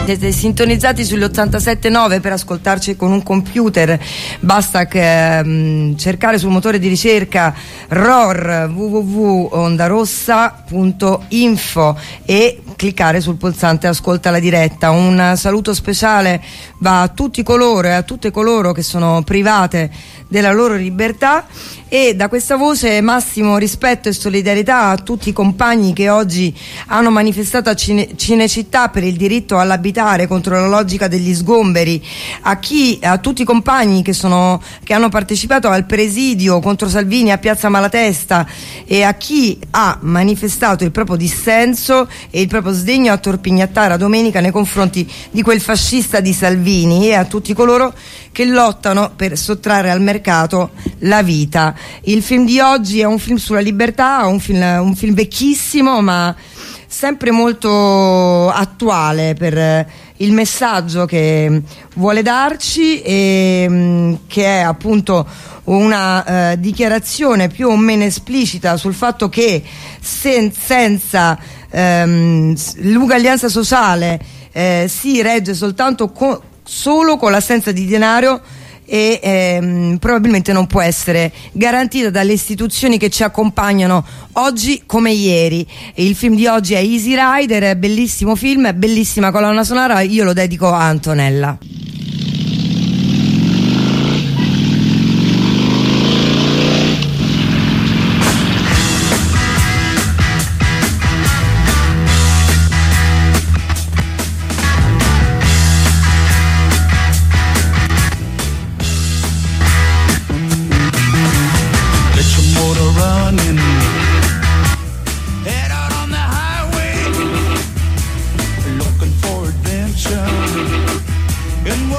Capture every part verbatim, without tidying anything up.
siete sintonizzati sull'ottantasette nove per ascoltarci con un computer. Basta che, um, cercare sul motore di ricerca R O R w w w punto ondarossa punto info e cliccare sul pulsante ascolta la diretta. Un saluto speciale va a tutti coloro e a tutte coloro che sono private della loro libertà, e da questa voce massimo rispetto e solidarietà a tutti i compagni che oggi hanno manifestato a Cine, Cinecittà per il diritto all'abitare contro la logica degli sgomberi, a chi a tutti i compagni che sono che hanno partecipato al presidio contro Salvini a Piazza Malatesta, e a chi ha manifestato il proprio dissenso e il proprio sdegno a Torpignattara domenica nei confronti di quel fascista di Salvini, e a tutti coloro che lottano per sottrarre al mercato la vita. Il film di oggi è un film sulla libertà, un film, un film vecchissimo ma sempre molto attuale per il messaggio che vuole darci, e mh, che è appunto una eh, dichiarazione più o meno esplicita sul fatto che sen- senza ehm, l'uguaglianza sociale eh, si regge soltanto co- solo con l'assenza di denaro, e ehm, probabilmente non può essere garantita dalle istituzioni che ci accompagnano oggi come ieri. E il film di oggi è Easy Rider, bellissimo film, bellissima colonna sonora, io lo dedico a Antonella. And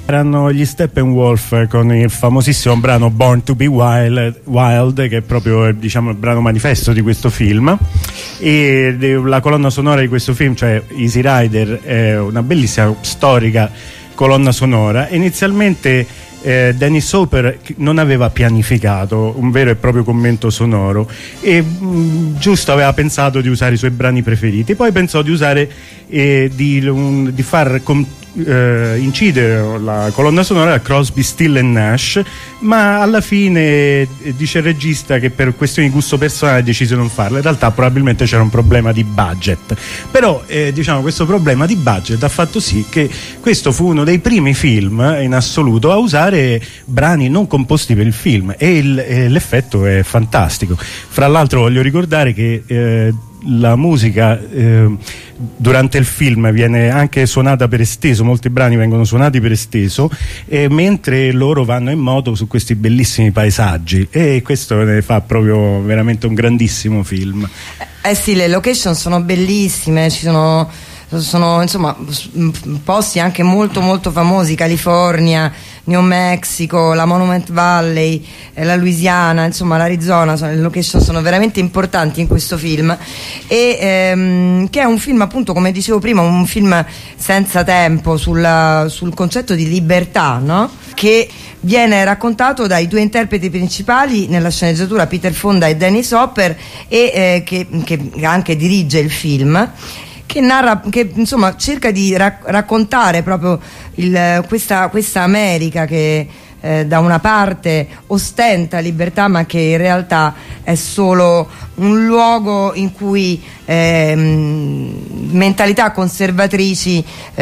Erano gli Steppenwolf con il famosissimo brano Born to be Wild, Wild che è proprio, diciamo, il brano manifesto di questo film, e la colonna sonora di questo film, cioè Easy Rider, è una bellissima storica colonna sonora. Inizialmente eh, Dennis Hopper non aveva pianificato un vero e proprio commento sonoro e mh, giusto aveva pensato di usare i suoi brani preferiti, poi pensò di usare eh, di, un, di far com- eh, incidere la colonna sonora a Crosby, Still and Nash, ma alla fine eh, dice il regista che per questioni di gusto personale decise di non farlo. In realtà probabilmente c'era un problema di budget, però eh, diciamo questo problema di budget ha fatto sì che questo fu uno dei primi film in assoluto a usare brani non composti per il film, e, il, e l'effetto è fantastico. Fra l'altro voglio ricordare che eh, la musica eh, durante il film viene anche suonata per esteso, molti brani vengono suonati per esteso, eh, mentre loro vanno in moto su questi bellissimi paesaggi, e questo ne fa proprio veramente un grandissimo film. Eh sì, le location sono bellissime, ci sono, sono insomma posti anche molto molto famosi: California, New Mexico, la Monument Valley, eh, la Louisiana, insomma l'Arizona. Sono, le location sono veramente importanti in questo film, e ehm, che è un film, appunto, come dicevo prima, un film senza tempo sulla, sul concetto di libertà, no? Che viene raccontato dai due interpreti principali nella sceneggiatura, Peter Fonda e Dennis Hopper, e eh, che, che anche dirige il film, che narra, che insomma cerca di ra- raccontare proprio il, questa, questa America che eh, da una parte ostenta libertà, ma che in realtà è solo un luogo in cui eh, mentalità conservatrici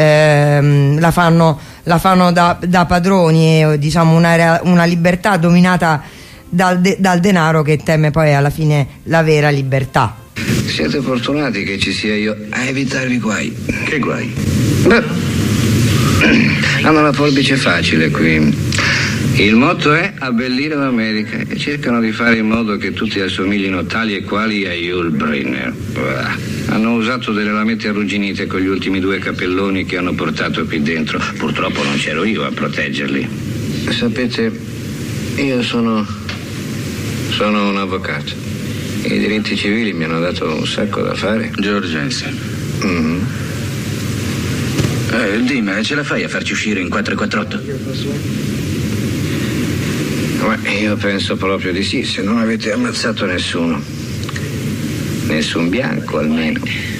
eh, la fanno, la fanno da, da padroni, e diciamo una, una libertà dominata dal, de- dal denaro, che teme poi alla fine la vera libertà. Siete fortunati che ci sia io a evitarvi guai. Che guai? Beh, hanno la forbice facile qui. Il motto è abbellire l'America, e cercano di fare in modo che tutti assomiglino tali e quali a Yul Brynner. Hanno usato delle lamette arrugginite con gli ultimi due cappelloni che hanno portato qui dentro. Purtroppo non c'ero io a proteggerli. Sapete, io sono sono un avvocato. I diritti civili mi hanno dato un sacco da fare. George Jensen. Mm-hmm. Eh, dimmi, ce la fai a farci uscire in quattro quattro otto? Ma io penso proprio di sì, se non avete ammazzato nessuno. Nessun bianco, almeno.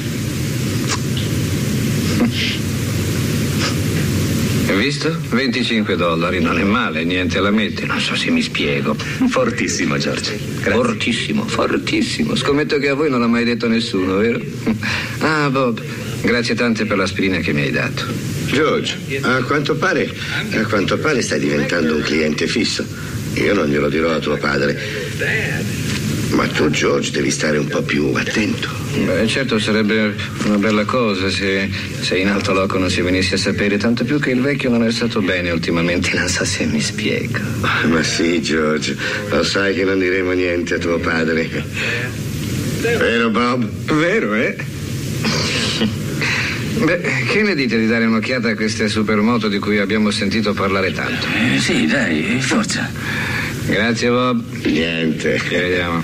Hai visto? venticinque dollari, non è male, niente alla mente. Non so se mi spiego. Fortissimo, George. Grazie. Fortissimo, fortissimo. Scommetto che a voi non l'ha mai detto nessuno, vero? Ah, Bob, grazie tante per l'aspirina che mi hai dato. George, a quanto pare, a quanto pare stai diventando un cliente fisso. Io non glielo dirò a tuo padre. Ma tu, George, devi stare un po' più attento. Beh, certo, sarebbe una bella cosa se, se in alto loco non si venisse a sapere, tanto più che il vecchio non è stato bene ultimamente, non so se mi spiego. Ma sì, George, lo sai che non diremo niente a tuo padre. Vero, Bob? Vero, eh? Beh, che ne dite di dare un'occhiata a queste supermoto di cui abbiamo sentito parlare tanto? Eh, sì, dai, forza. Grazie, Bob. Niente. Ci vediamo.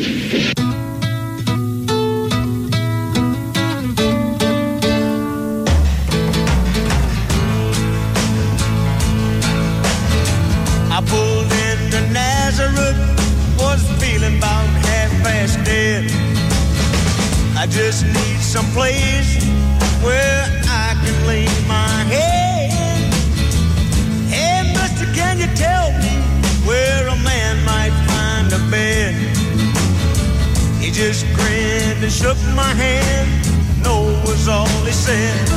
I pulled into Nazareth, was feeling about half-past dead. I just need some place where I can lay my head. Hey, mister, can you tell me where a man might find a bed? He just grinned and shook my hand. No was all he said.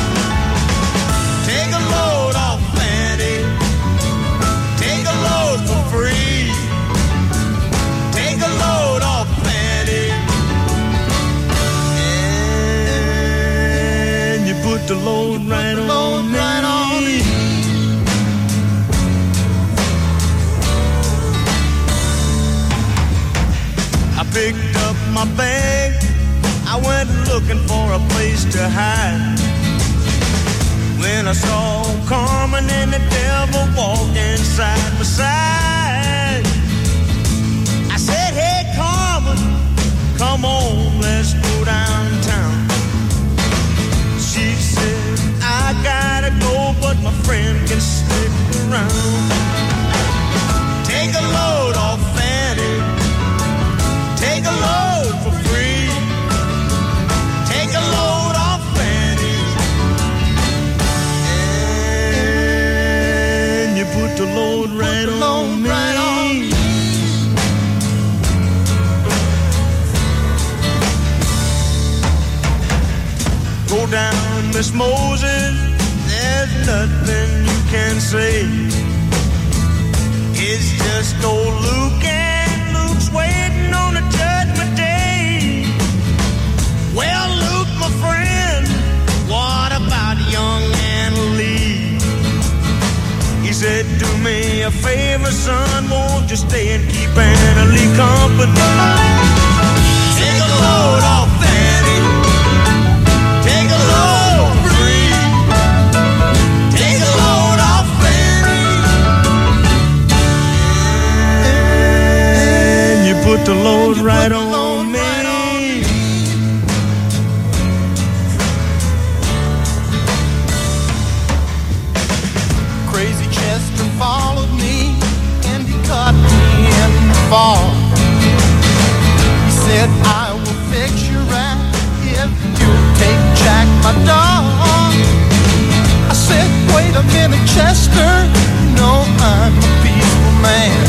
Take a load off, Fanny. Take a load for free. Take a load off, Fanny. And you put the load right the load on right on me. I picked up my bag, I went looking for a place to hide. When I saw Carmen in the Miss Moses, there's nothing you can say. It's just old Luke, and Luke's waiting on the judgment day. Well, Luke, my friend, what about young Anna Lee? He said, do me a favor, son, won't you stay and keep Anna Lee company? Take a load off Fanny, take a load free, take a load off Fanny, and you put the load right on me. Crazy Chester followed me and he caught me in the fall. He said, I will fix you right if you take Jack, my dog. I said, wait a minute, Chester, you know I'm a peaceful man.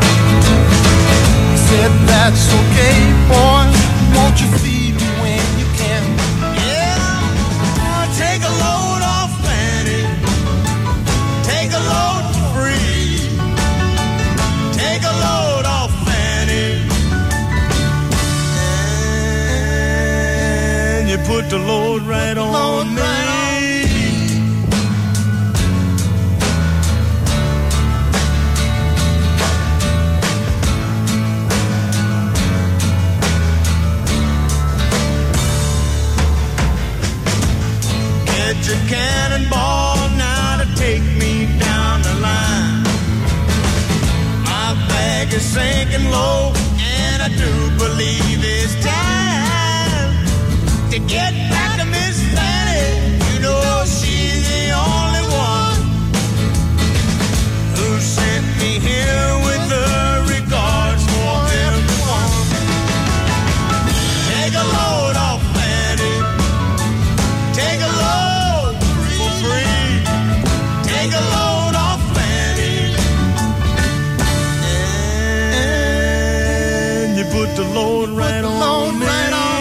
He said, that's okay, boy, won't you feed me when you can? Yeah, take a load off Fanny, take a load free, take a load off Fanny, and you put the load right on me. Get your cannonball now to take me down the line. My bag is sinking low, and I do believe it's time to get back to Miss Fanny. You know she's the only one who sent me here with her regards for everyone. Take a load off Fanny, take a load for free, take a load off Fanny, and you put the load right on me.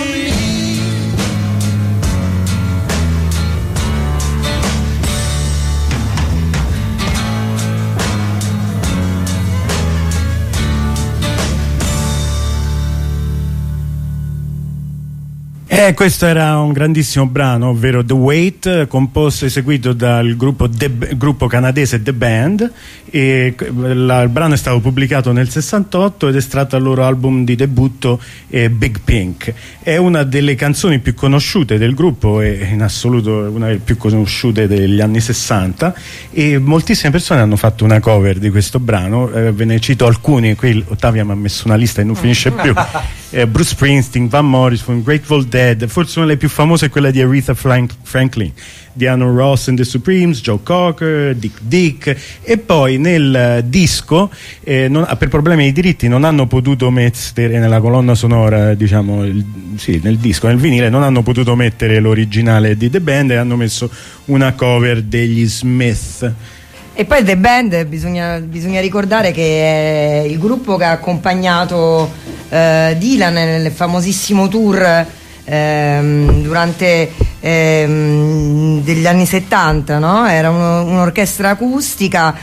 Eh, questo era un grandissimo brano, ovvero The Wait, composto e eseguito dal gruppo, The, gruppo canadese The Band, e la, il brano è stato pubblicato nel sessantotto ed è estratto dal loro album di debutto eh, Big Pink. È una delle canzoni più conosciute del gruppo e in assoluto una delle più conosciute degli anni sessanta, e moltissime persone hanno fatto una cover di questo brano. Eh, ve ne cito alcuni, qui Ottavia mi ha messo una lista e non finisce più. eh, Bruce Springsteen, Van Morrison, Grateful Dead, forse una delle più famose è quella di Aretha Frank- Franklin, Diana Ross and the Supremes, Joe Cocker, Dick Dick, e poi nel disco eh, non, per problemi di diritti non hanno potuto mettere nella colonna sonora, diciamo, il, sì, nel disco, nel vinile non hanno potuto mettere l'originale di The Band e hanno messo una cover degli Smith. E poi The Band bisogna, bisogna ricordare che è il gruppo che ha accompagnato eh, Dylan nel famosissimo tour ehm, durante ehm, degli anni settanta, no? Era uno, un'orchestra acustica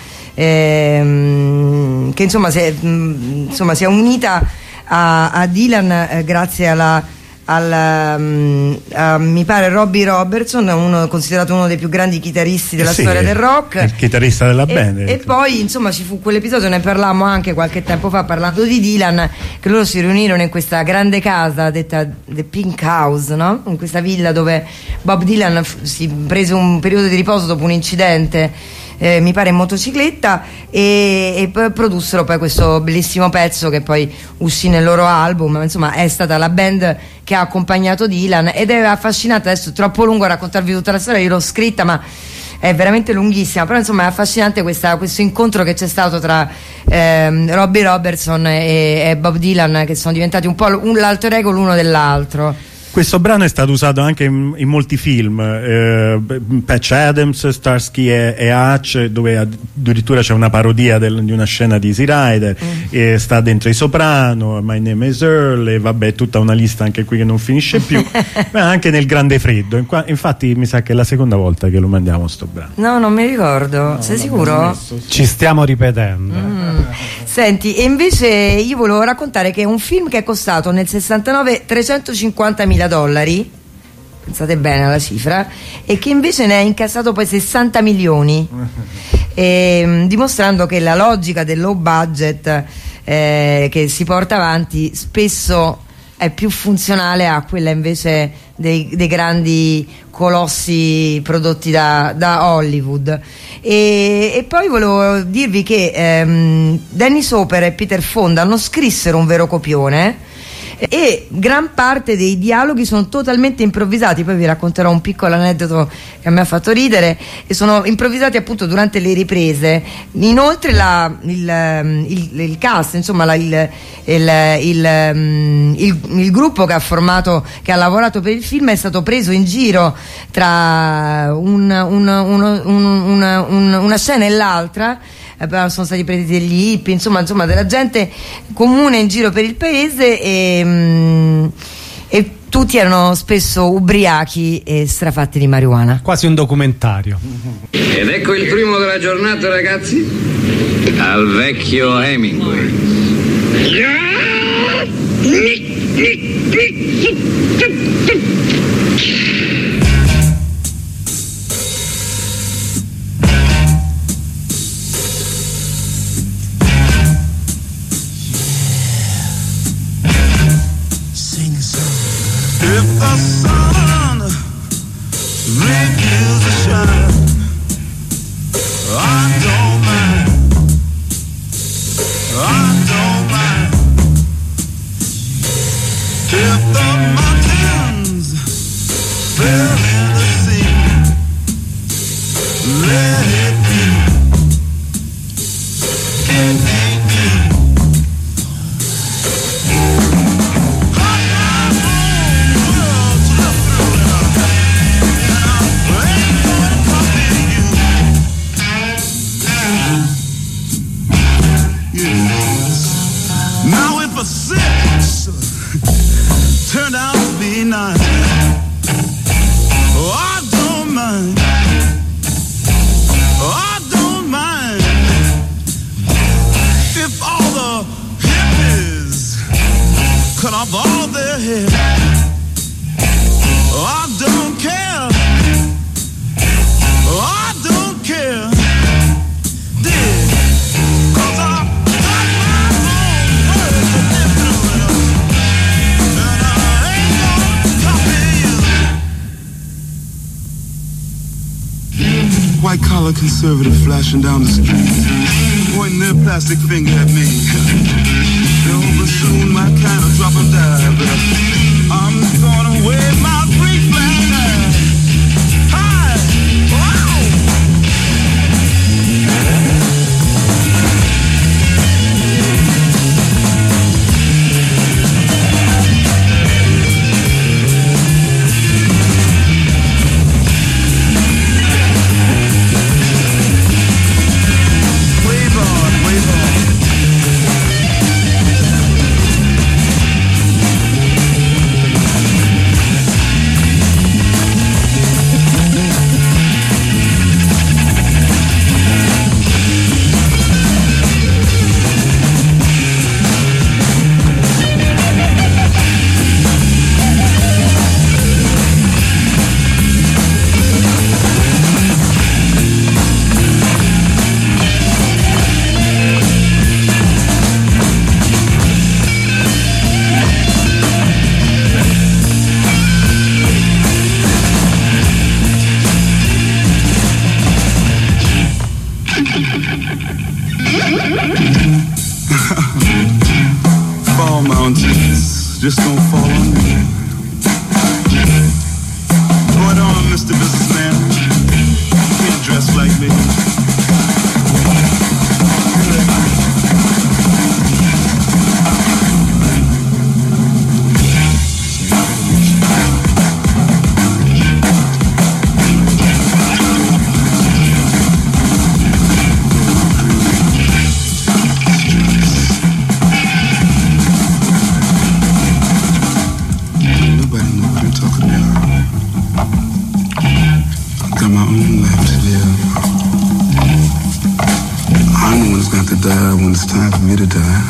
ehm, che insomma si è, insomma si è unita a, a Dylan eh, grazie alla Al, um, uh, mi pare Robbie Robertson, uno, considerato uno dei più grandi chitarristi della eh sì, storia del rock, il chitarrista della e, band. e poi insomma ci fu quell'episodio, ne parlammo anche qualche tempo fa parlando di Dylan, che loro si riunirono in questa grande casa detta The Pink House, no? In questa villa dove Bob Dylan f- si prese un periodo di riposo dopo un incidente, Eh, mi pare in motocicletta, e, e poi produssero poi questo bellissimo pezzo che poi uscì nel loro album. Insomma è stata la band che ha accompagnato Dylan ed è affascinante. Adesso è troppo lungo a raccontarvi tutta la storia, io l'ho scritta ma è veramente lunghissima, però insomma è affascinante questa, questo incontro che c'è stato tra ehm, Robbie Robertson e, e Bob Dylan, che sono diventati un po' un, l'alter ego l'uno dell'altro. Questo brano è stato usato anche in, in molti film, eh, Patch Adams, Starsky e, e Hutch, dove addirittura c'è una parodia del, di una scena di Easy Rider, mm. e sta dentro I Soprano, My Name is Earl, e vabbè, tutta una lista anche qui che non finisce più, ma anche nel Grande Freddo. In qua, infatti mi sa che è la seconda volta che lo mandiamo sto brano. No, non mi ricordo. No, sei sicuro? Ci stiamo ripetendo. Mm. Senti, e invece io volevo raccontare che è un film che è costato nel sessantanove trecentocinquantamila dollari, pensate bene alla cifra, e che invece ne ha incassato poi sessanta milioni, e, dimostrando che la logica del low budget eh, che si porta avanti spesso è più funzionale a quella invece dei, dei grandi colossi prodotti da, da Hollywood. E, e poi volevo dirvi che ehm, Dennis Hopper e Peter Fonda non scrissero un vero copione, e gran parte dei dialoghi sono totalmente improvvisati. Poi vi racconterò un piccolo aneddoto che a me ha fatto ridere, e sono improvvisati appunto durante le riprese. Inoltre la, il, il, il cast, insomma la, il, il, il, il, il gruppo che ha formato, che ha lavorato per il film, è stato preso in giro tra un, un, un, un, una, un, una scena e l'altra. Sono stati presi degli hippie, insomma, insomma della gente comune in giro per il paese, e, e tutti erano spesso ubriachi e strafatti di marijuana. Quasi un documentario. Ed ecco il primo della giornata, ragazzi, al vecchio Hemingway. If the sun refuses to shine, I don't mind, I don't mind. If the mountains fell in the sea, let it be, it ain't me. Now if a six turned out to be nine, oh, I don't mind, oh, I don't mind. If all the hippies cut off all their hair, oh, I don't care, oh, I don't care. Did, 'cause I white collar conservative flashing down the street, pointing their plastic finger at me. They'll but soon my kind of drop and die, but I'm gonna wave my free flag. Hi! Wow! Fall mountains just don't fall on me. Throw it on, Mister Businessman. You can't dress like me. God, when it's time for me to die,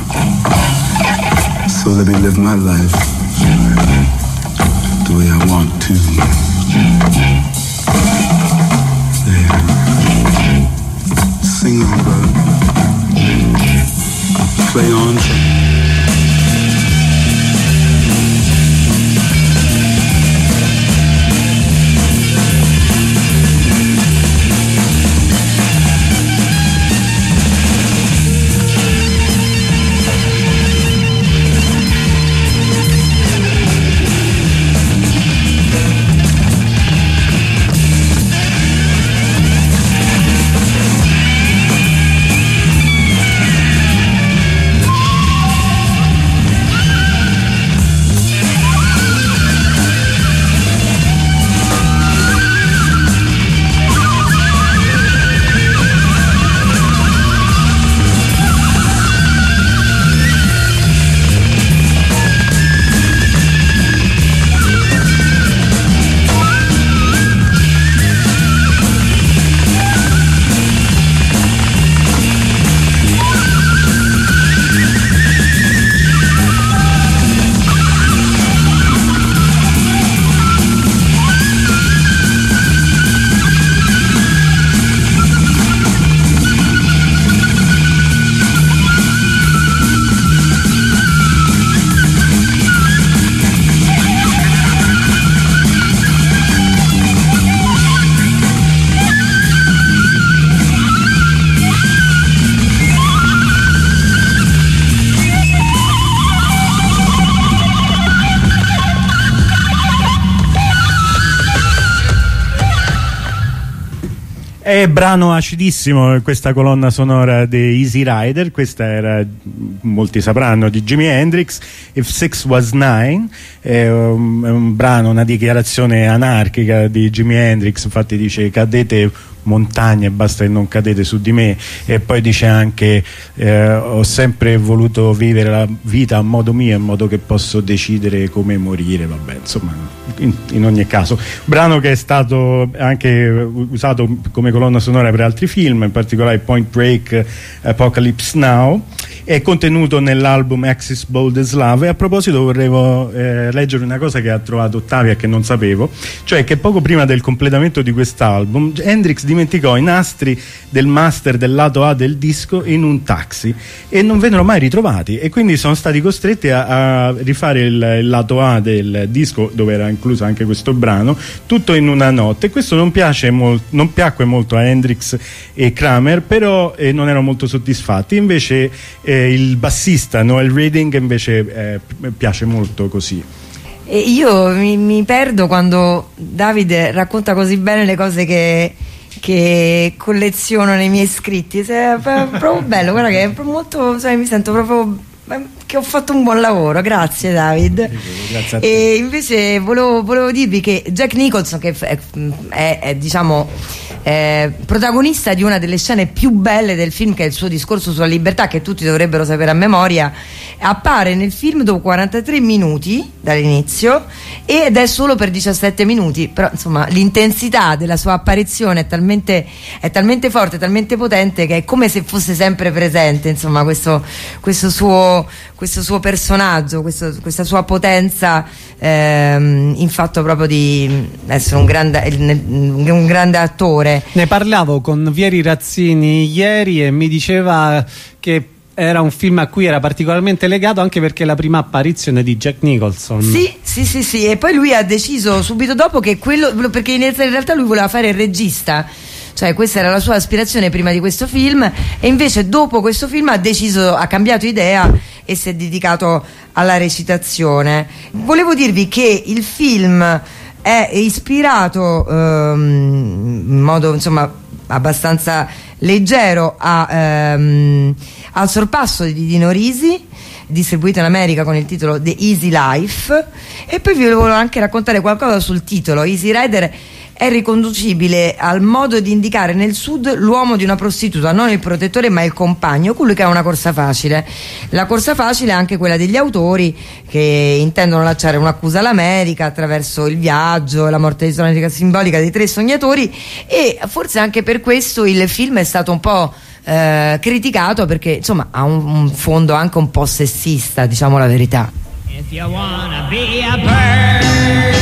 so let me live my life the way I want to. There. Sing on, brother. Play on. È brano acidissimo questa colonna sonora di Easy Rider. Questa era, molti sapranno, di Jimi Hendrix. If Six Was Nine è un, è un brano, una dichiarazione anarchica di Jimi Hendrix. Infatti dice: cadete montagne, basta che non cadete su di me. E poi dice anche eh, ho sempre voluto vivere la vita a modo mio, in modo che posso decidere come morire. Vabbè, insomma, in, in ogni caso, brano che è stato anche usato come colonna sonora per altri film, in particolare Point Break, Apocalypse Now. È contenuto nell'album Axis Bold as Love. E a proposito vorrei eh, leggere una cosa che ha trovato Ottavia, che non sapevo, cioè che poco prima del completamento di quest'album Hendrix dimenticò i nastri del master del lato A del disco in un taxi e non vennero mai ritrovati, e quindi sono stati costretti a, a rifare il, il lato A del disco, dove era incluso anche questo brano, tutto in una notte. E questo non piace molto, non piacque molto a Hendrix e Kramer, però eh, non erano molto soddisfatti. Invece eh, il bassista Noel Redding invece eh, piace molto così. E io mi, mi perdo quando Davide racconta così bene le cose che che colleziono nei miei scritti. È proprio bello, guarda che è molto, cioè, mi sento proprio che ho fatto un buon lavoro. Grazie David. Grazie a te. E invece volevo, volevo dirvi che Jack Nicholson, che è, è, è diciamo è protagonista di una delle scene più belle del film, che è il suo discorso sulla libertà, che tutti dovrebbero sapere a memoria, appare nel film dopo quarantatré minuti dall'inizio ed è solo per diciassette minuti, però insomma l'intensità della sua apparizione è talmente, è talmente forte, talmente potente, che è come se fosse sempre presente, insomma, questo, questo suo questo suo personaggio, questo, questa sua potenza, ehm, in fatto proprio di essere un grande, un grande attore. Ne parlavo con Vieri Razzini ieri e mi diceva che era un film a cui era particolarmente legato, anche perché è la prima apparizione di Jack Nicholson. Sì, sì, sì, sì. E poi lui ha deciso subito dopo che quello, perché in realtà lui voleva fare il regista, cioè questa era la sua aspirazione prima di questo film, e invece dopo questo film ha deciso, ha cambiato idea e si è dedicato alla recitazione. Volevo dirvi che il film è ispirato ehm, in modo insomma abbastanza leggero a, ehm, al Sorpasso di Dino Risi, distribuito in America con il titolo The Easy Life. E poi vi volevo anche raccontare qualcosa sul titolo. Easy Rider è riconducibile al modo di indicare nel sud l'uomo di una prostituta, non il protettore ma il compagno, colui che ha una corsa facile. La corsa facile è anche quella degli autori, che intendono lanciare un'accusa all'America attraverso il viaggio, la morte simbolica dei tre sognatori, e forse anche per questo il film è stato un po' eh, criticato perché insomma ha un, un fondo anche un po' sessista, diciamo la verità. If you wanna be a bird.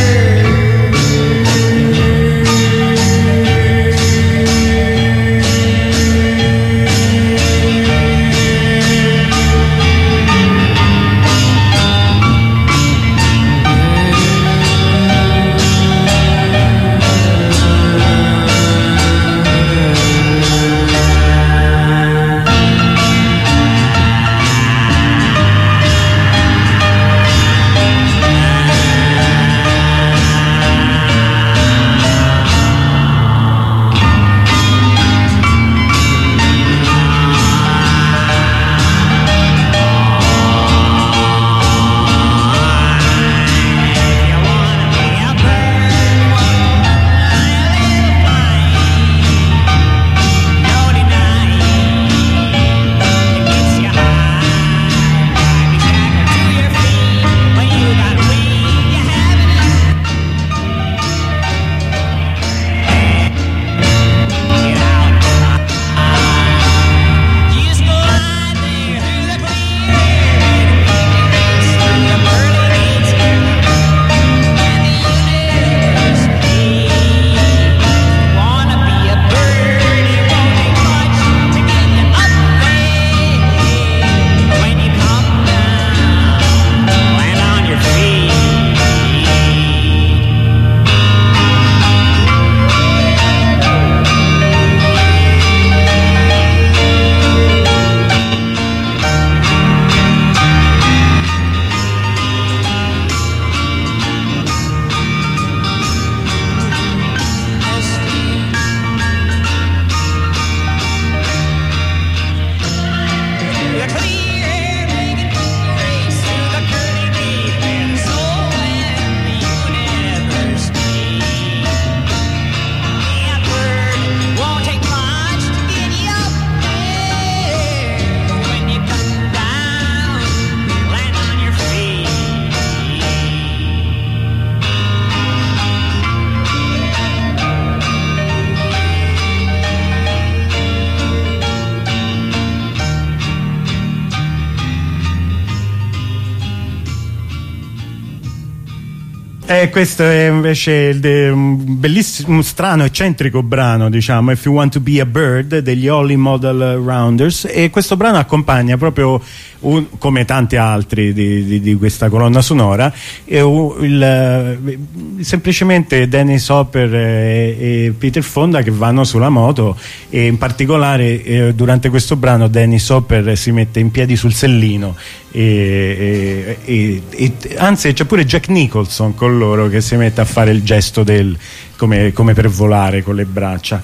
Eh, questo è invece un bellissimo, un strano, eccentrico brano, diciamo, If You Want to Be a Bird degli Holly Model Rounders, e questo brano accompagna proprio, un, come tanti altri di, di, di questa colonna sonora, è un, il, semplicemente Dennis Hopper e, e Peter Fonda che vanno sulla moto, e in particolare eh, durante questo brano Dennis Hopper si mette in piedi sul sellino, e, e, e, e anzi c'è pure Jack Nicholson con loro che si mette a fare il gesto del come, come per volare con le braccia.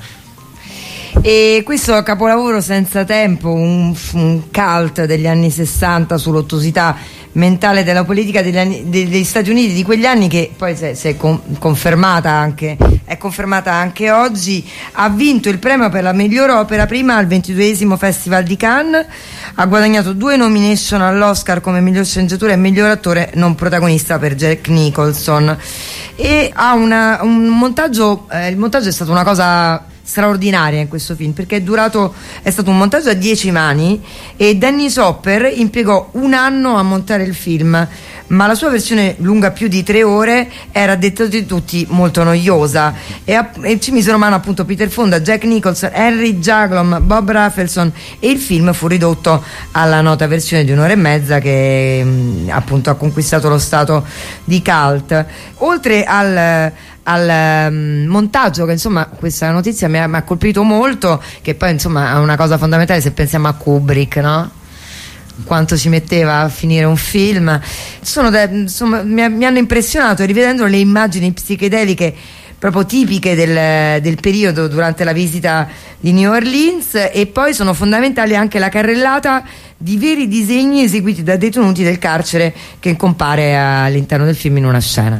E questo capolavoro senza tempo, un, un cult degli anni sessanta sull'ottusità mentale della politica degli, anni, degli Stati Uniti di quegli anni, che poi si è, si è con, confermata anche è confermata anche oggi. Ha vinto il premio per la miglior opera prima al ventiduesimo Festival di Cannes, ha guadagnato due nomination all'Oscar come miglior sceneggiatura e miglior attore non protagonista per Jack Nicholson, e ha una, un montaggio eh, il montaggio è stato una cosa straordinaria in questo film, perché è durato è stato un montaggio a dieci mani, e Dennis Hopper impiegò un anno a montare il film, ma la sua versione lunga più di tre ore era, detta di tutti, molto noiosa, e, a, e ci misero mano appunto Peter Fonda, Jack Nicholson, Henry Jaglom, Bob Rafelson, e il film fu ridotto alla nota versione di un'ora e mezza che mh, appunto ha conquistato lo stato di cult. Oltre al al um, montaggio, che insomma questa notizia mi ha, mi ha colpito molto, che poi insomma è una cosa fondamentale se pensiamo a Kubrick, no? Quanto ci metteva a finire un film. Sono de, insomma, mi, mi hanno impressionato, rivedendo le immagini psichedeliche proprio tipiche del, del periodo durante la visita di New Orleans, e poi sono fondamentali anche la carrellata di veri disegni eseguiti da detenuti del carcere che compare all'interno del film in una scena.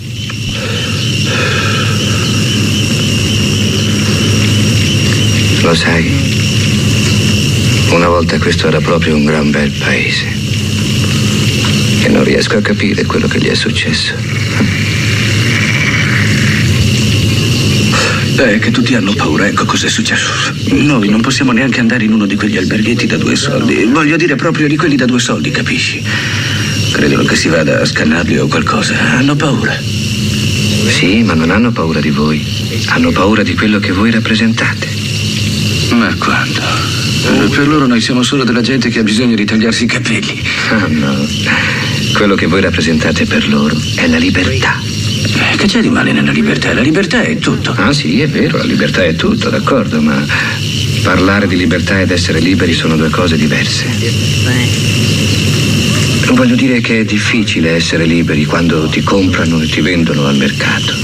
Lo sai, una volta questo era proprio un gran bel paese, e non riesco a capire quello che gli è successo. È che tutti hanno paura, ecco cos'è successo. Noi non possiamo neanche andare in uno di quegli alberghetti da due soldi. Voglio dire proprio di quelli da due soldi, capisci? Credono che si vada a scannarli o qualcosa. Hanno paura. Sì, ma non hanno paura di voi. Hanno paura di quello che voi rappresentate. Ma quando? Eh, per loro noi siamo solo della gente che ha bisogno di tagliarsi i capelli. Ah, no. Quello che voi rappresentate per loro è la libertà. Eh, che c'è di male nella libertà? La libertà è tutto. Ah sì, è vero, la libertà è tutto, d'accordo, ma parlare di libertà ed essere liberi sono due cose diverse. Voglio dire che è difficile essere liberi quando ti comprano e ti vendono al mercato.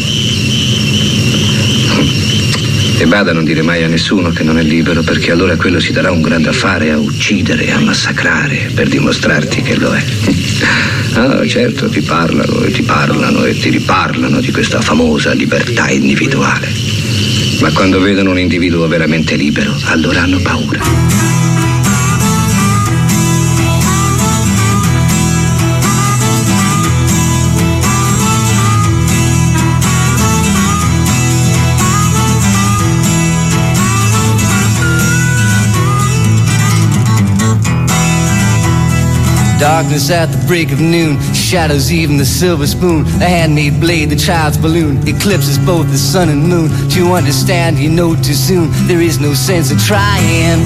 E bada a non dire mai a nessuno che non è libero, perché allora quello si darà un grande affare a uccidere, a massacrare, per dimostrarti che lo è. Ah, certo, ti parlano e ti parlano e ti riparlano di questa famosa libertà individuale. Ma quando vedono un individuo veramente libero, allora hanno paura. Darkness at the break of noon, shadows even the silver spoon. A handmade blade, the child's balloon, eclipses both the sun and moon. To understand, you know too soon, there is no sense in trying.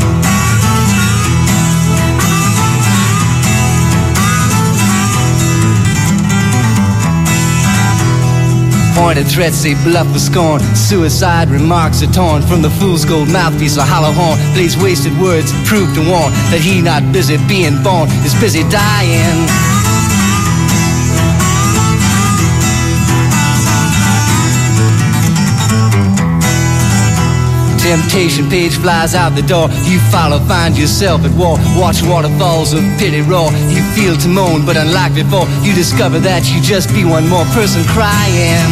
Pointed threats they bluff with scorn. Suicide remarks are torn from the fool's gold mouthpiece, a hollow horn. Plays wasted words, prove to warn that he not busy being born, is busy dying. Temptation page flies out the door. You follow, find yourself at war. Watch waterfalls of pity roar. You feel to moan, but unlike before, you discover that you just be one more person crying.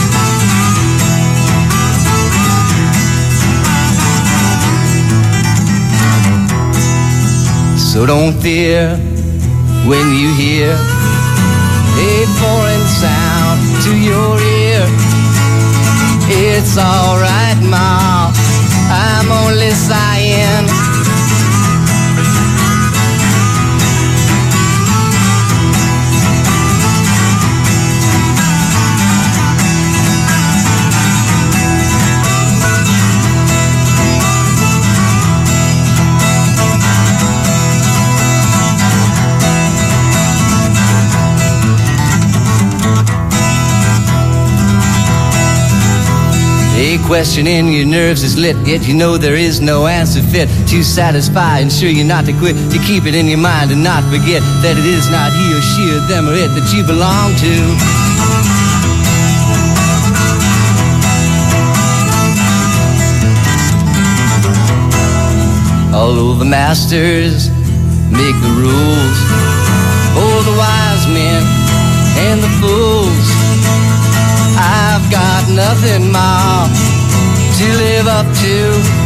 So don't fear when you hear a foreign sound to your ear. It's alright, Ma, I'm only sighing. A question in your nerves is lit, yet you know there is no answer fit to satisfy. Ensure you're not to quit, to keep it in your mind and not forget that it is not he or she or them or it that you belong to. Although the masters make the rules for the wise men and the fools, I've got nothing, Ma, to live up to.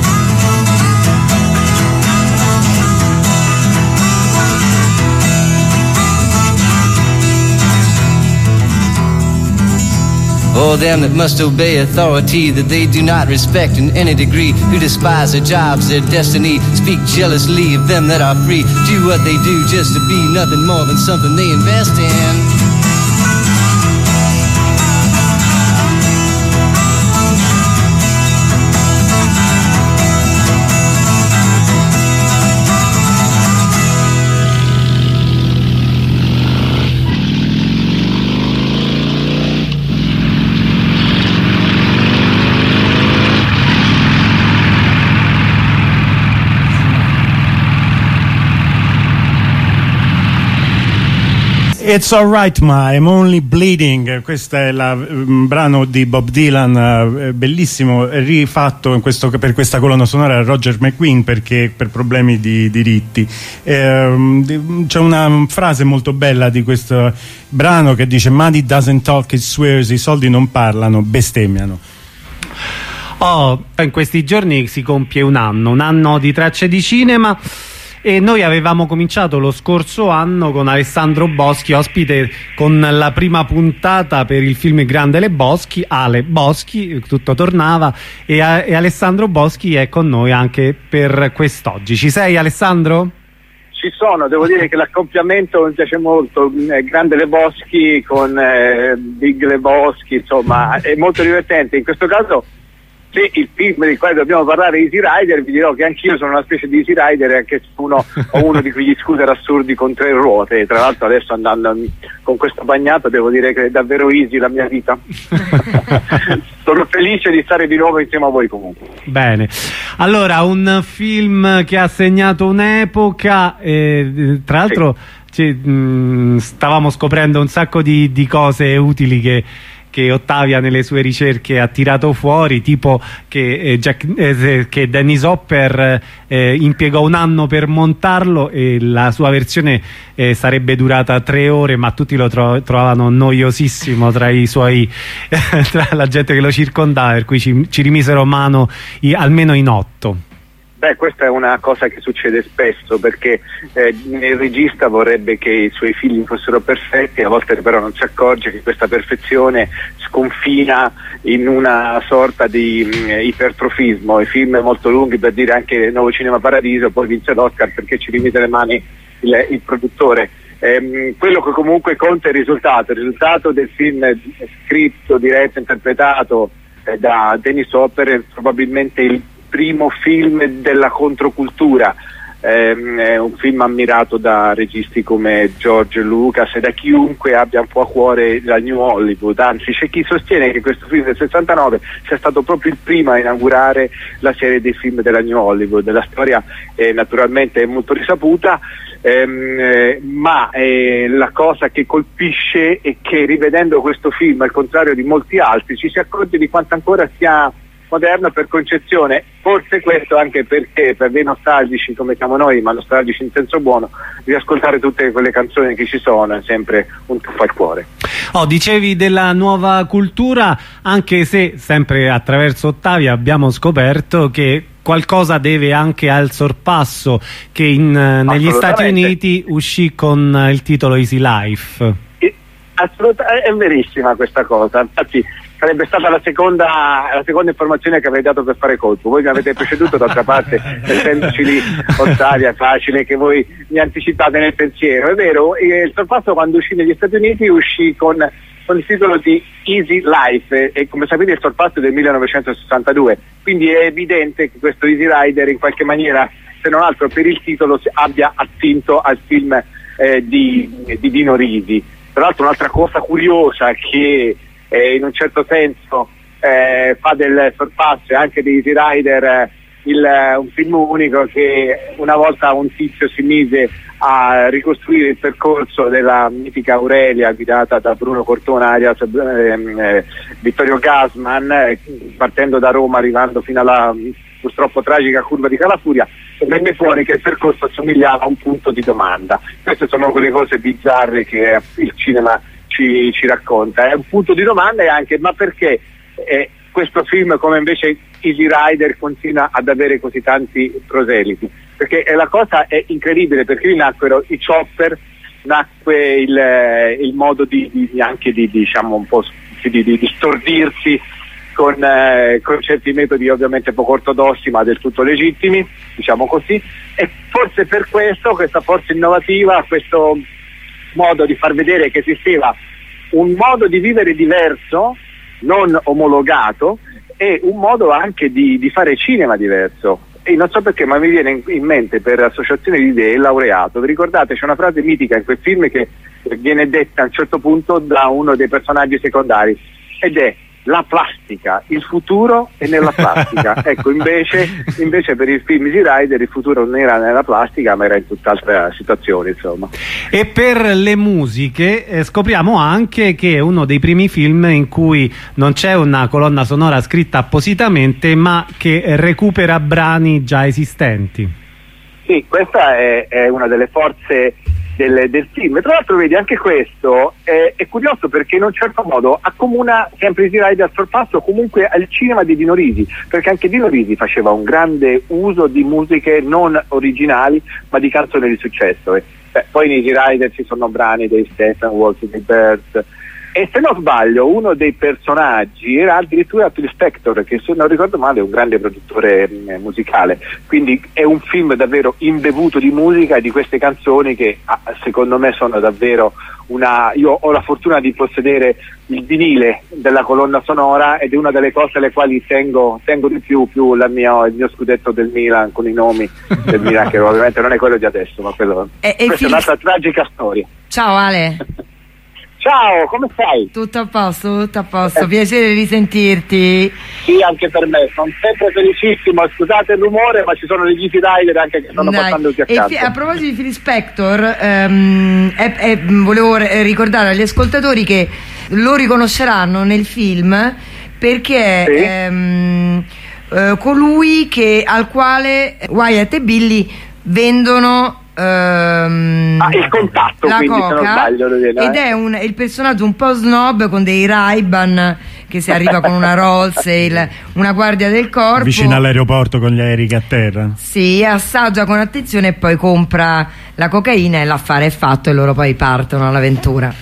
For them that must obey authority that they do not respect in any degree, who despise their jobs, their destiny, speak jealously of them that are free, do what they do just to be nothing more than something they invest in. It's Alright Ma, I'm Only Bleeding. Questo è la, un brano di Bob Dylan, eh, bellissimo, rifatto in questo, per questa colonna sonora da Roger McGuinn, perché per problemi di diritti. Eh, c'è una frase molto bella di questo brano che dice: Money doesn't talk, it swears. I soldi non parlano, bestemmiano. Oh, in questi giorni si compie un anno, un anno di Tracce di Cinema. e noi avevamo cominciato lo scorso anno con Alessandro Boschi ospite con la prima puntata per il film Il Grande Le Boschi, Ale Boschi, tutto tornava, e, e Alessandro Boschi è con noi anche per quest'oggi. Ci sei, Alessandro? Ci sono, devo dire che l'accoppiamento mi piace molto, eh, Grande Le Boschi con eh, Big Le Boschi, insomma è molto divertente. In questo caso, se il film di cui dobbiamo parlare è Easy Rider, vi dirò che anch'io sono una specie di Easy Rider, anche uno, ho uno di quegli scooter assurdi con tre ruote. Tra l'altro adesso andando con questo bagnato devo dire che è davvero easy la mia vita. Sono felice di stare di nuovo insieme a voi comunque. Bene, allora un film che ha segnato un'epoca, eh, tra l'altro sì. mh, stavamo scoprendo un sacco di, di cose utili che che Ottavia nelle sue ricerche ha tirato fuori, tipo che, eh, Jack, eh, che Dennis Hopper eh, impiegò un anno per montarlo e la sua versione eh, sarebbe durata tre ore, ma tutti lo tro trovavano noiosissimo tra i suoi eh, tra la gente che lo circondava, per cui ci, ci rimisero mano i, almeno in otto. Beh, questa è una cosa che succede spesso, perché eh, il regista vorrebbe che i suoi figli fossero perfetti, a volte però non si accorge che questa perfezione sconfina in una sorta di mh, ipertrofismo. I film molto lunghi, per dire anche Nuovo Cinema Paradiso, poi vinse l'Oscar perché ci rimise le mani il, il produttore. Ehm, quello che comunque conta è il risultato, il risultato del film scritto, diretto, interpretato eh, da Dennis Hopper è probabilmente il primo film della controcultura, ehm, è un film ammirato da registi come George Lucas e da chiunque abbia un po' a cuore la New Hollywood. Anzi, c'è chi sostiene che questo film del sessantanove sia stato proprio il primo a inaugurare la serie dei film della New Hollywood. La storia eh, naturalmente è molto risaputa, ehm, eh, ma eh, la cosa che colpisce è che rivedendo questo film, al contrario di molti altri, ci si accorge di quanto ancora sia moderno per concezione. Forse questo anche perché per dei nostalgici come siamo noi, ma nostalgici in senso buono, riascoltare tutte quelle canzoni che ci sono è sempre un tuffo al cuore. Oh, dicevi della nuova cultura, anche se sempre attraverso Ottavia abbiamo scoperto che qualcosa deve anche al sorpasso, che in, negli Stati Uniti uscì con il titolo Easy Life. Assolutamente, è verissima questa cosa, infatti sarebbe stata la seconda, la seconda informazione che avrei dato per fare colpo. Voi mi avete preceduto, d'altra parte, essendoci lì Ottavia, facile che voi mi anticipate nel pensiero. È vero, il sorpasso quando uscì negli Stati Uniti uscì con, con il titolo di Easy Life e come sapete il sorpasso è del millenovecentosessantadue, quindi è evidente che questo Easy Rider in qualche maniera, se non altro per il titolo, abbia attinto al film eh, di, di Dino Risi. Tra l'altro un'altra cosa curiosa che eh, in un certo senso eh, fa del sorpasso e anche di Easy Rider eh, il, un film unico, che una volta un tizio si mise a ricostruire il percorso della mitica Aurelia guidata da Bruno Cortona alias eh, eh, Vittorio Gassman, eh, partendo da Roma arrivando fino alla purtroppo tragica curva di Calafuria, e venne fuori che il percorso assomigliava a un punto di domanda. Queste sono quelle cose bizzarre che il cinema ci, ci racconta. È un punto di domanda e anche, ma perché eh, questo film, come invece Easy Rider, continua ad avere così tanti proseliti? Perché eh, la cosa è incredibile, perché lì nacquero i chopper, nacque il, il modo di, di anche di, diciamo un po' di, di, di stordirsi Con, eh, con certi metodi ovviamente poco ortodossi ma del tutto legittimi, diciamo così, e forse per questo questa forza innovativa, questo modo di far vedere che esisteva un modo di vivere diverso, non omologato, e un modo anche di, di fare cinema diverso. E non so perché, ma mi viene in, in mente per associazione di idee il Laureato. Vi ricordate, c'è una frase mitica in quel film che viene detta a un certo punto da uno dei personaggi secondari, ed è: la plastica, il futuro è nella plastica. Ecco, invece, invece per il film Easy Rider il futuro non era nella plastica ma era in tutt'altra situazione, insomma. E per le musiche eh, scopriamo anche che è uno dei primi film in cui non c'è una colonna sonora scritta appositamente ma che recupera brani già esistenti. Sì, questa è, è una delle forze del, del film. Tra l'altro vedi anche questo è, è curioso perché in un certo modo accomuna sempre Easy Rider al sorpasso comunque al cinema di Dino Risi, perché anche Dino Risi faceva un grande uso di musiche non originali ma di canzoni di successo. E, beh, poi in Easy Rider ci sono brani dei Steppenwolf, dei Birds, e se non sbaglio uno dei personaggi era addirittura Phil Spector, che se non ricordo male è un grande produttore eh, musicale, quindi è un film davvero imbevuto di musica e di queste canzoni che ah, secondo me sono davvero una... io ho la fortuna di possedere il vinile della colonna sonora ed è una delle cose alle quali tengo, tengo di più, più la mia, il mio scudetto del Milan con i nomi del Milan, che ovviamente non è quello di adesso, ma quello... E, e questa film... è un'altra tragica storia. Ciao Ale. Ciao, come stai? Tutto a posto, tutto a posto, eh. Piacere risentirti. Sì, anche per me, sono sempre felicissimo, scusate il rumore, ma ci sono degli Easy Rider anche che stanno Dai. passando qui accanto. E a proposito di Phil Spector, ehm, è, è, volevo ricordare agli ascoltatori che lo riconosceranno nel film perché sì. ehm, eh, colui che, al quale Wyatt e Billy vendono Ah, il contatto, la quindi, coca, se non sbaglio, dire, ed è un, il personaggio un po' snob con dei Ray-Ban che si arriva con una Rolls e il, una guardia del corpo vicino all'aeroporto con gli aerei che a terra. Sì, assaggia con attenzione e poi compra la cocaina e l'affare è fatto e loro poi partono all'avventura.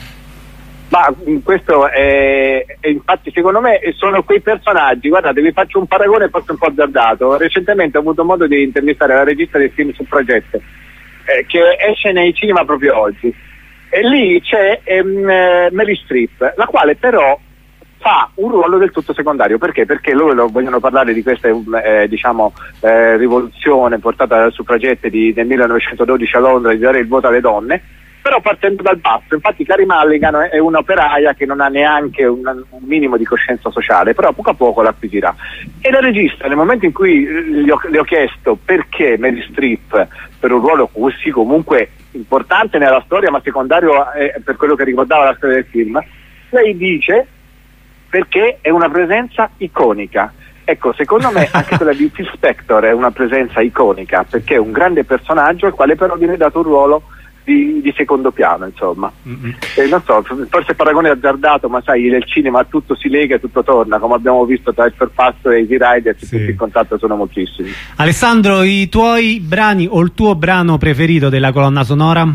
Ma questo è, è infatti secondo me sono quei personaggi. Guardate, vi faccio un paragone forse un po' azzardato. Recentemente ho avuto modo di intervistare la regista del film Suffragette, eh, che esce nei cinema proprio oggi, e lì c'è ehm, eh, Meryl Streep, la quale però fa un ruolo del tutto secondario. Perché? Perché loro vogliono parlare di questa eh, diciamo eh, rivoluzione portata dalle suffragette di, nel millenovecentododici a Londra, di dare il voto alle donne, però partendo dal basso. Infatti Carey Mulligan è un'operaia che non ha neanche un, un minimo di coscienza sociale, però poco a poco l'acquisirà. E la regista, nel momento in cui gli ho, le ho chiesto perché Meryl Streep, per un ruolo così comunque importante nella storia ma secondario eh, per quello che riguardava la storia del film, lei dice perché è una presenza iconica. Ecco, secondo me anche quella di Phil Spector è una presenza iconica, perché è un grande personaggio al quale però viene dato un ruolo Di, di secondo piano, insomma. Mm-hmm. Eh, non so, forse il paragone è azzardato, ma sai, nel cinema tutto si lega e tutto torna, come abbiamo visto tra il sorpasso e Easy Rider, sì. Tutti in contatto sono moltissimi. Alessandro, i tuoi brani o il tuo brano preferito della colonna sonora?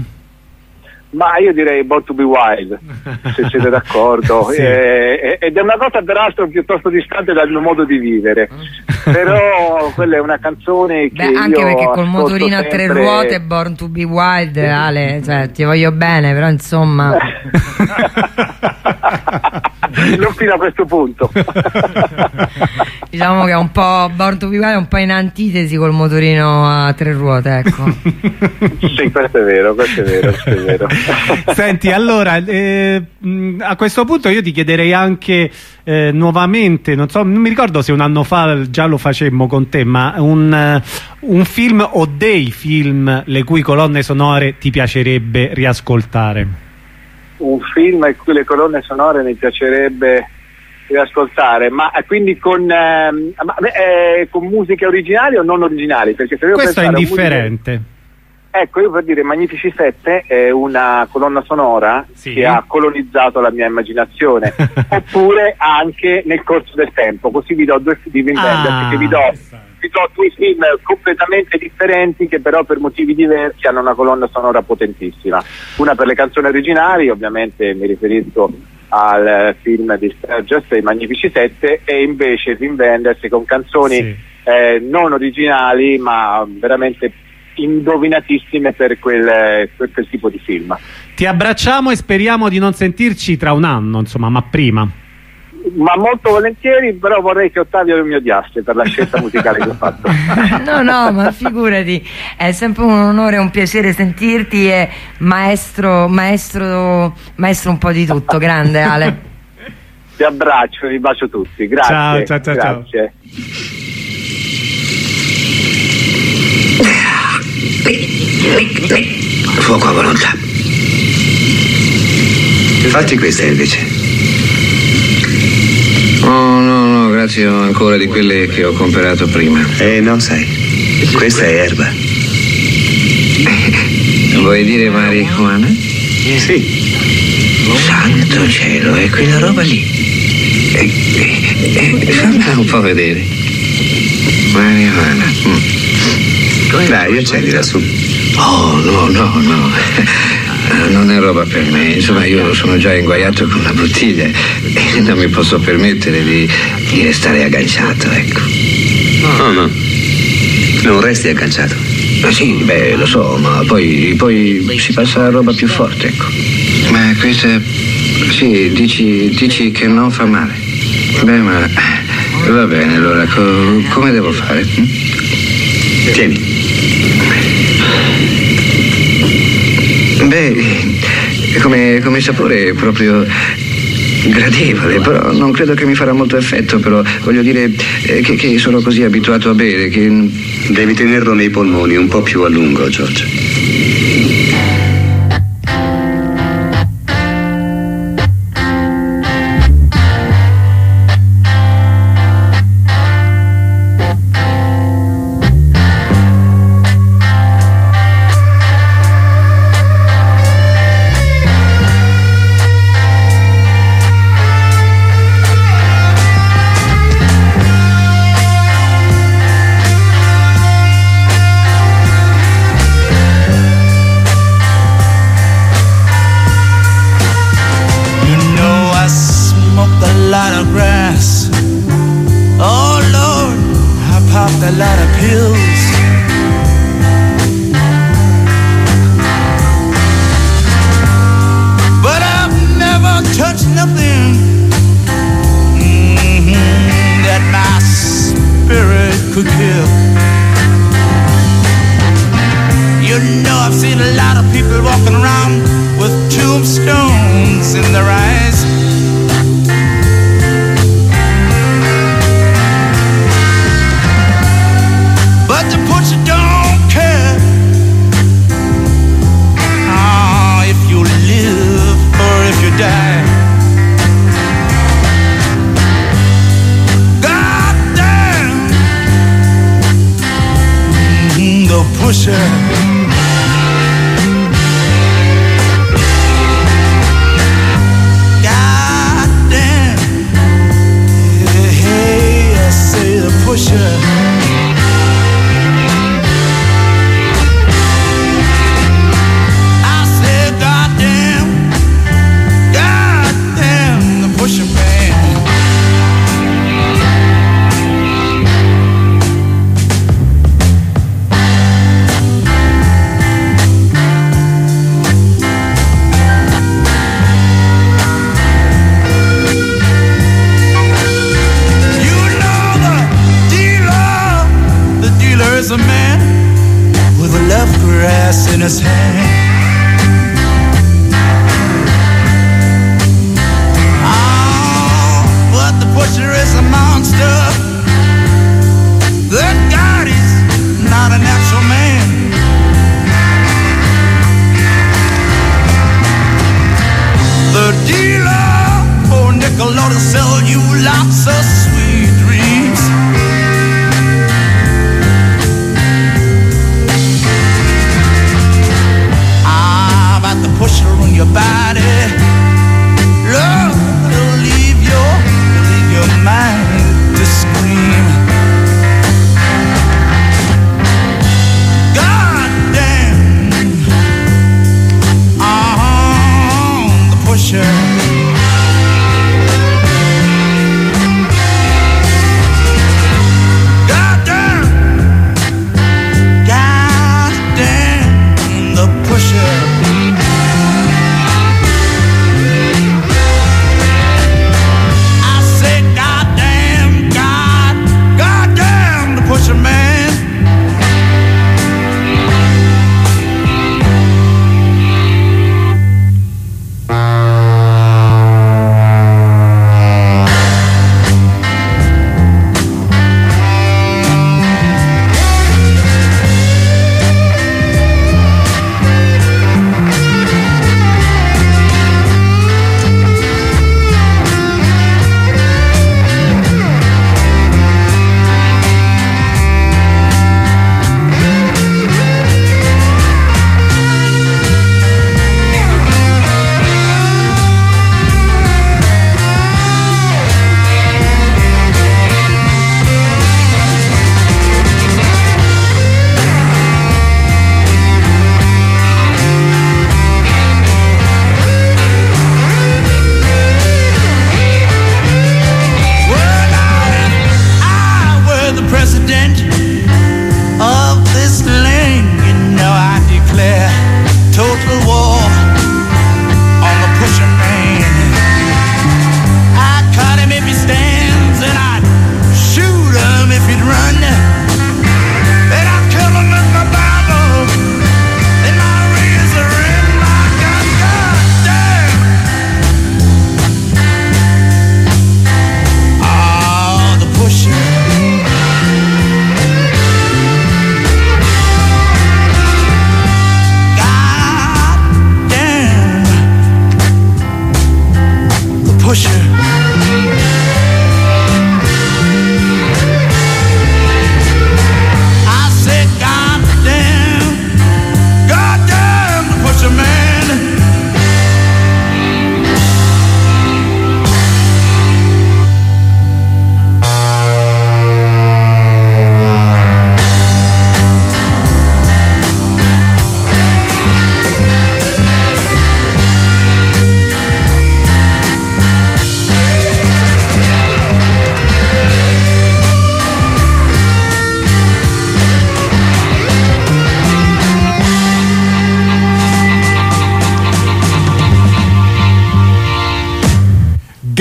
Ma io direi Born to be Wild, se siete d'accordo. Sì. eh, ed è una cosa peraltro piuttosto distante dal mio modo di vivere, però quella è una canzone che Beh, anche io perché col motorino a tre sempre... ruote Born to be Wild, Ale, cioè ti voglio bene, però insomma non fino a questo punto. Diciamo che è un po' Born to be Wild è un po' in antitesi col motorino a tre ruote, ecco. Sì, questo è vero, questo è vero, questo è vero. Senti, allora eh, a questo punto io ti chiederei anche eh, nuovamente, non so, non mi ricordo se un anno fa già lo facemmo con te, ma un, uh, un film o dei film le cui colonne sonore ti piacerebbe riascoltare? Un film in cui le colonne sonore mi piacerebbe riascoltare, ma quindi con, ehm, ma, eh, con musiche originali o non originali? Perché se questo è indifferente. Musiche... Ecco, io per dire Magnifici Sette è una colonna sonora sì. che ha colonizzato la mia immaginazione, oppure anche nel corso del tempo, così vi do due film, ah, che vi do, vi do due film completamente differenti che però per motivi diversi hanno una colonna sonora potentissima. Una per le canzoni originali, ovviamente mi riferisco al film di Sturges, I Magnifici Sette, e invece Wim Wenders con canzoni sì. eh, non originali ma veramente indovinatissime per quel, per quel tipo di film. Ti abbracciamo e speriamo di non sentirci tra un anno, insomma, ma prima. Ma molto volentieri, però vorrei che Ottavio mi odiasse per la scelta musicale che ho fatto. No, no, ma figurati, è sempre un onore e un piacere sentirti, e maestro, maestro, maestro un po' di tutto, grande Ale. Ti abbraccio, vi bacio tutti, grazie. Ciao, ciao, ciao. Grazie. Fuoco a volontà. Fatti questa invece. Oh no, no, grazie, ho ancora di quelle che ho comprato prima. Eh, non sai. Questa è erba. Vuoi Vuoi dire marijuana? Sì. Santo cielo, è quella roba lì. E, e, e, fammela un po' vedere. Marijuana. Mm. Dai, accendila su. Oh, no, no, no. Non è roba per me. Insomma, io sono già inguaiato con la bottiglia e non mi posso permettere di, di restare agganciato, ecco. No, no. Non resti agganciato. Ma sì, beh, lo so, ma poi, poi si passa a roba più forte, ecco. Ma questa... Sì, dici, dici che non fa male. Beh, ma... Va bene, allora, co- come devo fare? Tieni. Beh, come, come sapore è proprio gradevole, però non credo che mi farà molto effetto, però voglio dire eh, che, che sono così abituato a bere che... Devi tenerlo nei polmoni un po' più a lungo, George.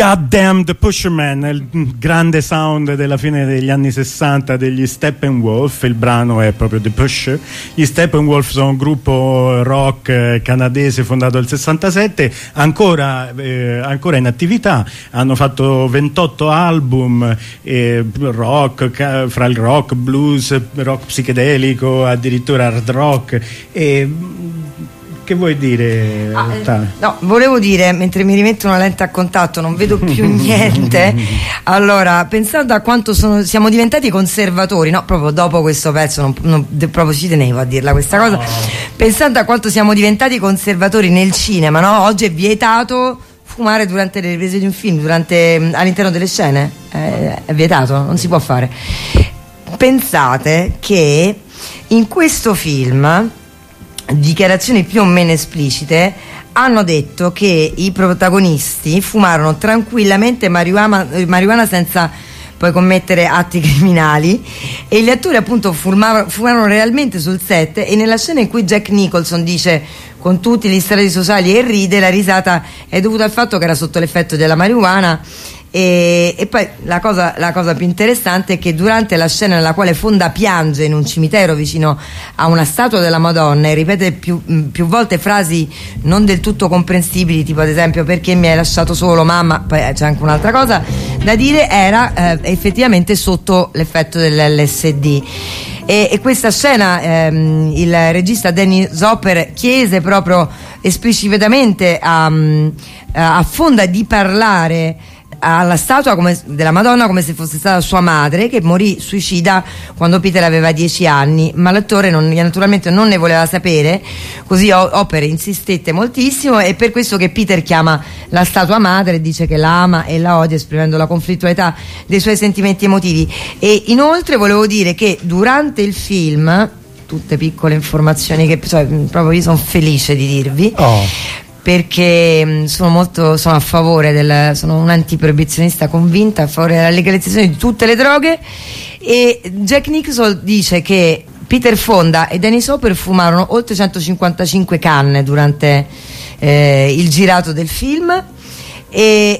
Goddamned Pusherman, il grande sound della fine degli anni sessanta degli Steppenwolf. Il brano è proprio The Push. Gli Steppenwolf sono un gruppo rock eh, canadese fondato nel sessantasette, ancora, eh, ancora in attività. Hanno fatto ventotto album, eh, rock, ca- fra il rock, blues, rock psichedelico, addirittura hard rock. E che vuoi dire? Ah, eh, no, volevo dire, mentre mi rimetto una lente a contatto non vedo più niente. Allora, pensando a quanto sono, siamo diventati conservatori, no, proprio dopo questo pezzo non, non, proprio ci tenevo a dirla questa cosa. Oh. Pensando a quanto siamo diventati conservatori nel cinema, no? Oggi è vietato fumare durante le riprese di un film, durante, all'interno delle scene, eh, è vietato, non si può fare. Pensate che in questo film, dichiarazioni più o meno esplicite, hanno detto che i protagonisti fumarono tranquillamente marijuana, marijuana senza poi commettere atti criminali, e gli attori appunto fumarono, fumarono realmente sul set. E nella scena in cui Jack Nicholson dice con tutti gli strati sociali e ride, la risata è dovuta al fatto che era sotto l'effetto della marijuana. E, e poi la cosa, la cosa più interessante è che durante la scena nella quale Fonda piange in un cimitero vicino a una statua della Madonna e ripete più, più volte frasi non del tutto comprensibili, tipo ad esempio "perché mi hai lasciato solo mamma", poi c'è anche un'altra cosa da dire, era eh, effettivamente sotto l'effetto dell'L S D. E, e questa scena ehm, il regista Dennis Hopper chiese proprio esplicitamente a, a Fonda di parlare alla statua come, della Madonna come se fosse stata sua madre, che morì suicida quando Peter aveva dieci anni, ma l'attore non, naturalmente non ne voleva sapere, così Hopper insistette moltissimo, e per questo che Peter chiama la statua madre, dice che la ama e la odia, esprimendo la conflittualità dei suoi sentimenti emotivi. E inoltre volevo dire che durante il film, tutte piccole informazioni che cioè, proprio io sono felice di dirvi, oh. perché sono molto sono a favore del sono un antiproibizionista convinta, a favore della legalizzazione di tutte le droghe, e Jack Nicholson dice che Peter Fonda e Dennis Hopper fumarono oltre centocinquantacinque canne durante eh, il girato del film. E,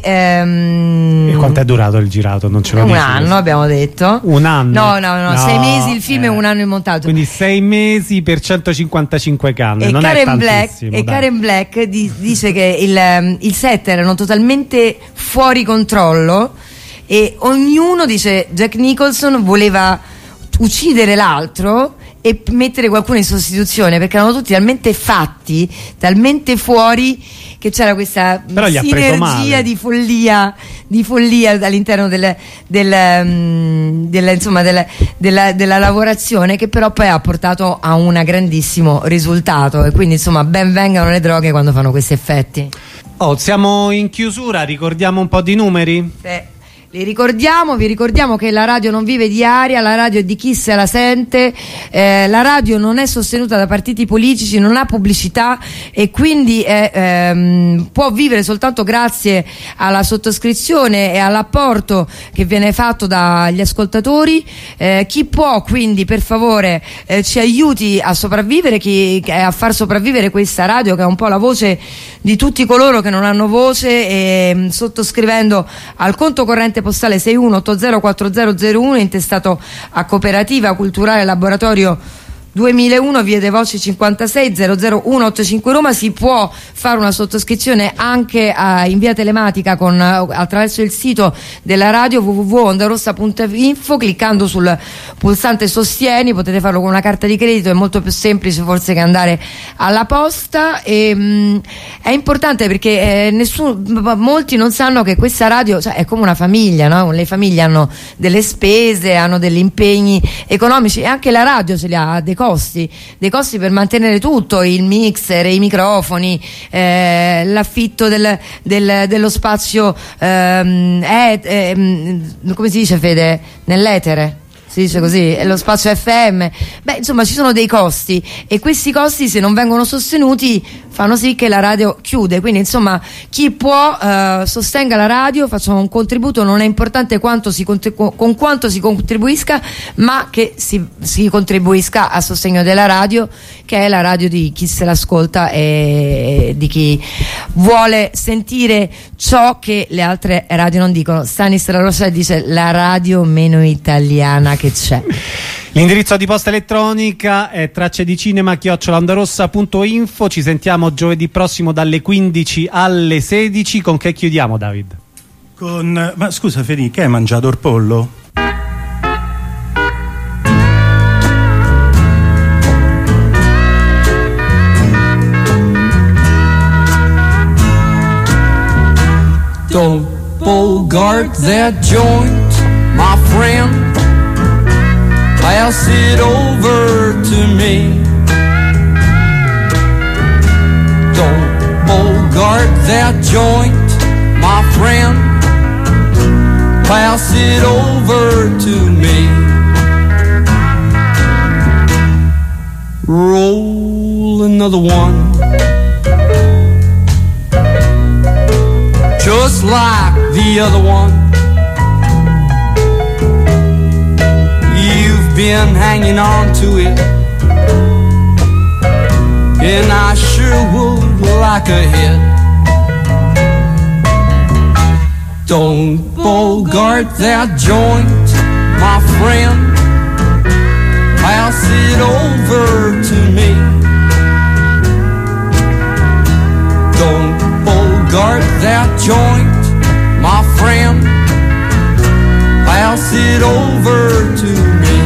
um, e quanto è durato il girato? Non ce lo un dici, anno questo? Abbiamo detto un anno? No, no, no, no sei mesi il film eh. e un anno il montaggio. Quindi sei mesi per centocinquantacinque canne. E non Karen è Black, e Karen Black di, dice che il, il set erano totalmente fuori controllo, e ognuno, dice Jack Nicholson, voleva uccidere l'altro e mettere qualcuno in sostituzione, perché erano tutti talmente fatti, talmente fuori, che c'era questa sinergia di follia, di follia all'interno del, del, um, della, insomma, della, della, della lavorazione, che però poi ha portato a un grandissimo risultato. E quindi insomma ben vengano le droghe quando fanno questi effetti. Oh, siamo in chiusura, ricordiamo un po' di numeri? Sì. Li ricordiamo, vi ricordiamo che la radio non vive di aria, la radio è di chi se la sente, eh, la radio non è sostenuta da partiti politici, non ha pubblicità, e quindi è, ehm, può vivere soltanto grazie alla sottoscrizione e all'apporto che viene fatto dagli ascoltatori. Eh, chi può quindi per favore eh, ci aiuti a sopravvivere, chi, a far sopravvivere questa radio, che è un po' la voce di tutti coloro che non hanno voce, e, sottoscrivendo al conto corrente postale sei uno otto zero quattro zero zero uno, intestato a Cooperativa Culturale Laboratorio duemilauno, via dei Voci cinquantasei, zero zero uno otto cinque Roma. Si può fare una sottoscrizione anche a, in via telematica con, attraverso il sito della radio w w w punto ondarossa punto info, cliccando sul pulsante sostieni. Potete farlo con una carta di credito, è molto più semplice forse che andare alla posta. E, mh, è importante perché eh, nessuno, molti non sanno che questa radio, cioè, è come una famiglia, no? Le famiglie hanno delle spese, hanno degli impegni economici, e anche la radio ce li ha, dei costi, dei costi per mantenere tutto, il mixer, i microfoni, eh, l'affitto del, del, dello spazio, ehm, eh, eh, come si dice, Fede, nell'etere? Si dice così, è lo spazio F M. Beh, insomma, ci sono dei costi, e questi costi, se non vengono sostenuti, fanno sì che la radio chiude. Quindi insomma, chi può eh, sostenga la radio, faccia un contributo. Non è importante quanto si contribu- con quanto si contribuisca, ma che si, si contribuisca a sostegno della radio, che è la radio di chi se l'ascolta e di chi vuole sentire ciò che le altre radio non dicono. Stanis La Rosa dice la radio meno italiana che c'è. L'indirizzo di posta elettronica è tracce di cinema chiocciola ondarossa punto info. Ci sentiamo giovedì prossimo dalle quindici alle sedici. Con che chiudiamo, David? Con... ma scusa Fedì, che hai mangiato il pollo? Don't bogart that joint, my friend. Pass it over to me. Don't bogart that joint, my friend. Pass it over to me. Roll another one, just like the other one. You've been hanging on to it, and I sure would like a hit. Don't bogart that joint, my friend. Pass it over to me. Don't bogart that joint, my friend. Pass it over to me.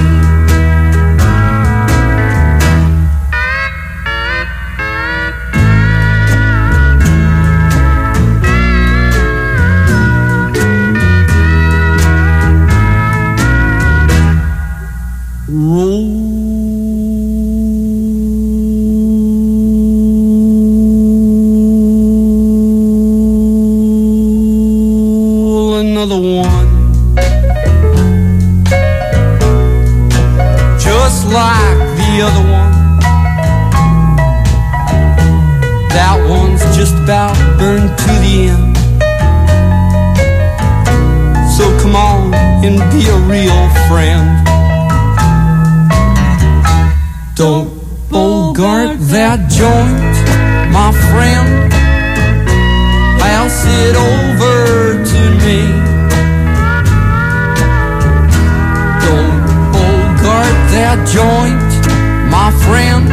Roll another one, just like the other one. That one's just about burned to the end. So come on and be a real friend. Don't bogart that joint, my friend. Pass it over to me. Don't bogart that joint, my friend.